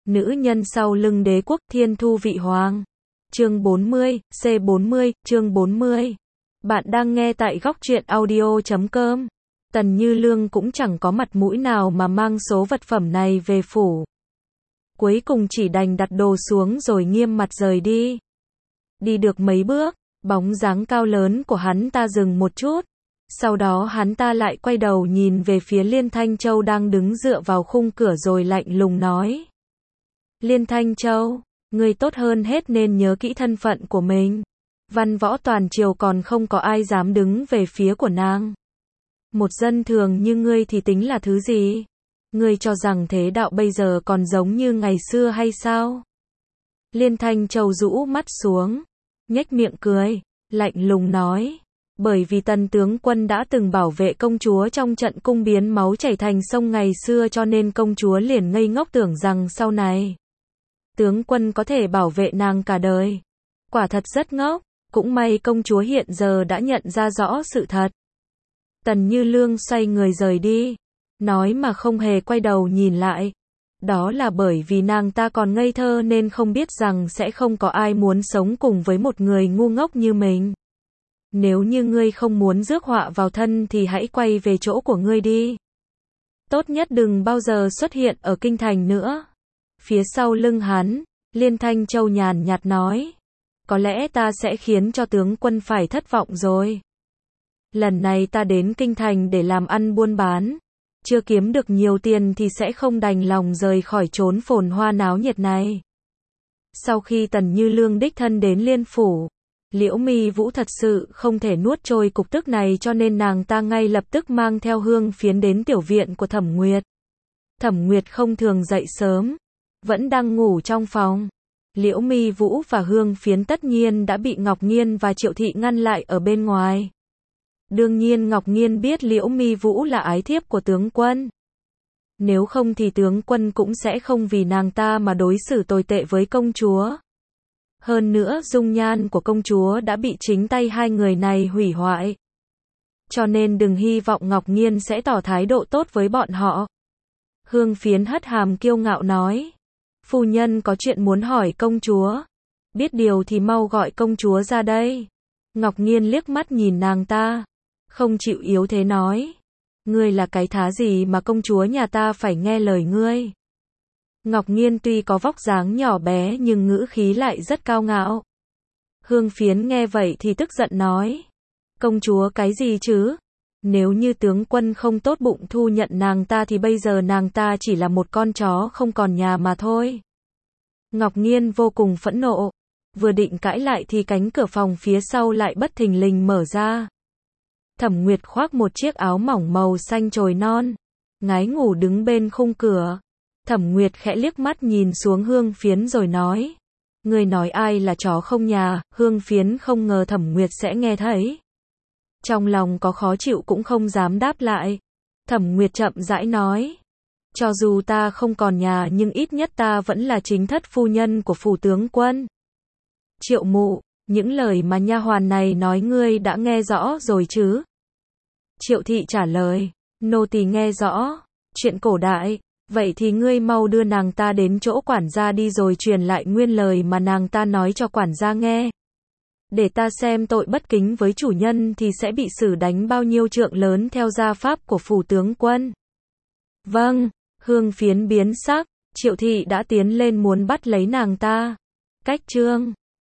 Nữ nhân sau lưng đế quốc Thiên Thu Vị Hoàng. Chương 40, C40, chương 40. Bạn đang nghe tại góc truyện audio.com. Tần Như Lương cũng chẳng có mặt mũi nào mà mang số vật phẩm này về phủ. Cuối cùng chỉ đành đặt đồ xuống rồi nghiêm mặt rời đi. Đi được mấy bước, bóng dáng cao lớn của hắn ta dừng một chút. Sau đó hắn ta lại quay đầu nhìn về phía Liên Thanh Châu đang đứng dựa vào khung cửa rồi lạnh lùng nói. Liên Thanh Châu, ngươi tốt hơn hết nên nhớ kỹ thân phận của mình. Văn võ toàn triều còn không có ai dám đứng về phía của nàng. Một dân thường như ngươi thì tính là thứ gì? Ngươi cho rằng thế đạo bây giờ còn giống như ngày xưa hay sao? Liên Thanh Châu rũ mắt xuống, nhếch miệng cười, lạnh lùng nói. Bởi vì Tần tướng quân đã từng bảo vệ công chúa trong trận cung biến máu chảy thành sông ngày xưa cho nên công chúa liền ngây ngốc tưởng rằng sau này tướng quân có thể bảo vệ nàng cả đời. Quả thật rất ngốc, cũng may công chúa hiện giờ đã nhận ra rõ sự thật. Tần Như Lương xoay người rời đi, nói mà không hề quay đầu nhìn lại. Đó là bởi vì nàng ta còn ngây thơ nên không biết rằng sẽ không có ai muốn sống cùng với một người ngu ngốc như mình. Nếu như ngươi không muốn rước họa vào thân thì hãy quay về chỗ của ngươi đi. Tốt nhất đừng bao giờ xuất hiện ở kinh thành nữa. Phía sau lưng hắn, Liên Thanh Châu nhàn nhạt nói. Có lẽ ta sẽ khiến cho tướng quân phải thất vọng rồi. Lần này ta đến kinh thành để làm ăn buôn bán. Chưa kiếm được nhiều tiền thì sẽ không đành lòng rời khỏi chốn phồn hoa náo nhiệt này. Sau khi Tần Như Lương đích thân đến Liên Phủ, Liễu Mi Vũ thật sự không thể nuốt trôi cục tức này cho nên nàng ta ngay lập tức mang theo Hương Phiến đến tiểu viện của Thẩm Nguyệt. Thẩm Nguyệt không thường dậy sớm, vẫn đang ngủ trong phòng. Liễu Mi Vũ và Hương Phiến tất nhiên đã bị Ngọc Nghiên và Triệu Thị ngăn lại ở bên ngoài. Đương nhiên Ngọc Nghiên biết Liễu Mi Vũ là ái thiếp của tướng quân. Nếu không thì tướng quân cũng sẽ không vì nàng ta mà đối xử tồi tệ với công chúa. Hơn nữa dung nhan của công chúa đã bị chính tay hai người này hủy hoại. Cho nên đừng hy vọng Ngọc Nghiên sẽ tỏ thái độ tốt với bọn họ. Hương Phiến hất hàm kiêu ngạo nói. Phu nhân có chuyện muốn hỏi công chúa. Biết điều thì mau gọi công chúa ra đây. Ngọc Nghiên liếc mắt nhìn nàng ta. Không chịu yếu thế nói. Ngươi là cái thá gì mà công chúa nhà ta phải nghe lời ngươi. Ngọc Nghiên tuy có vóc dáng nhỏ bé nhưng ngữ khí lại rất cao ngạo. Hương Phiến nghe vậy thì tức giận nói. Công chúa cái gì chứ? Nếu như tướng quân không tốt bụng thu nhận nàng ta thì bây giờ nàng ta chỉ là một con chó không còn nhà mà thôi. Ngọc Nghiên vô cùng phẫn nộ. Vừa định cãi lại thì cánh cửa phòng phía sau lại bất thình lình mở ra. Thẩm Nguyệt khoác một chiếc áo mỏng màu xanh chồi non, ngái ngủ đứng bên khung cửa. Thẩm Nguyệt khẽ liếc mắt nhìn xuống Hương Phiến rồi nói. Người nói ai là chó không nhà? Hương Phiến không ngờ Thẩm Nguyệt sẽ nghe thấy. Trong lòng có khó chịu cũng không dám đáp lại. Thẩm Nguyệt chậm rãi nói. Cho dù ta không còn nhà nhưng ít nhất ta vẫn là chính thất phu nhân của phủ tướng quân. Triệu mụ, những lời mà nha hoàn này nói ngươi đã nghe rõ rồi chứ? Triệu Thị trả lời. Nô tỳ nghe rõ. Chuyện cổ đại. Vậy thì ngươi mau đưa nàng ta đến chỗ quản gia đi rồi truyền lại nguyên lời mà nàng ta nói cho quản gia nghe. Để ta xem tội bất kính với chủ nhân thì sẽ bị xử đánh bao nhiêu trượng lớn theo gia pháp của phủ tướng quân. Vâng, Hương Phiến biến sắc, Triệu Thị đã tiến lên muốn bắt lấy nàng ta. Cách trương,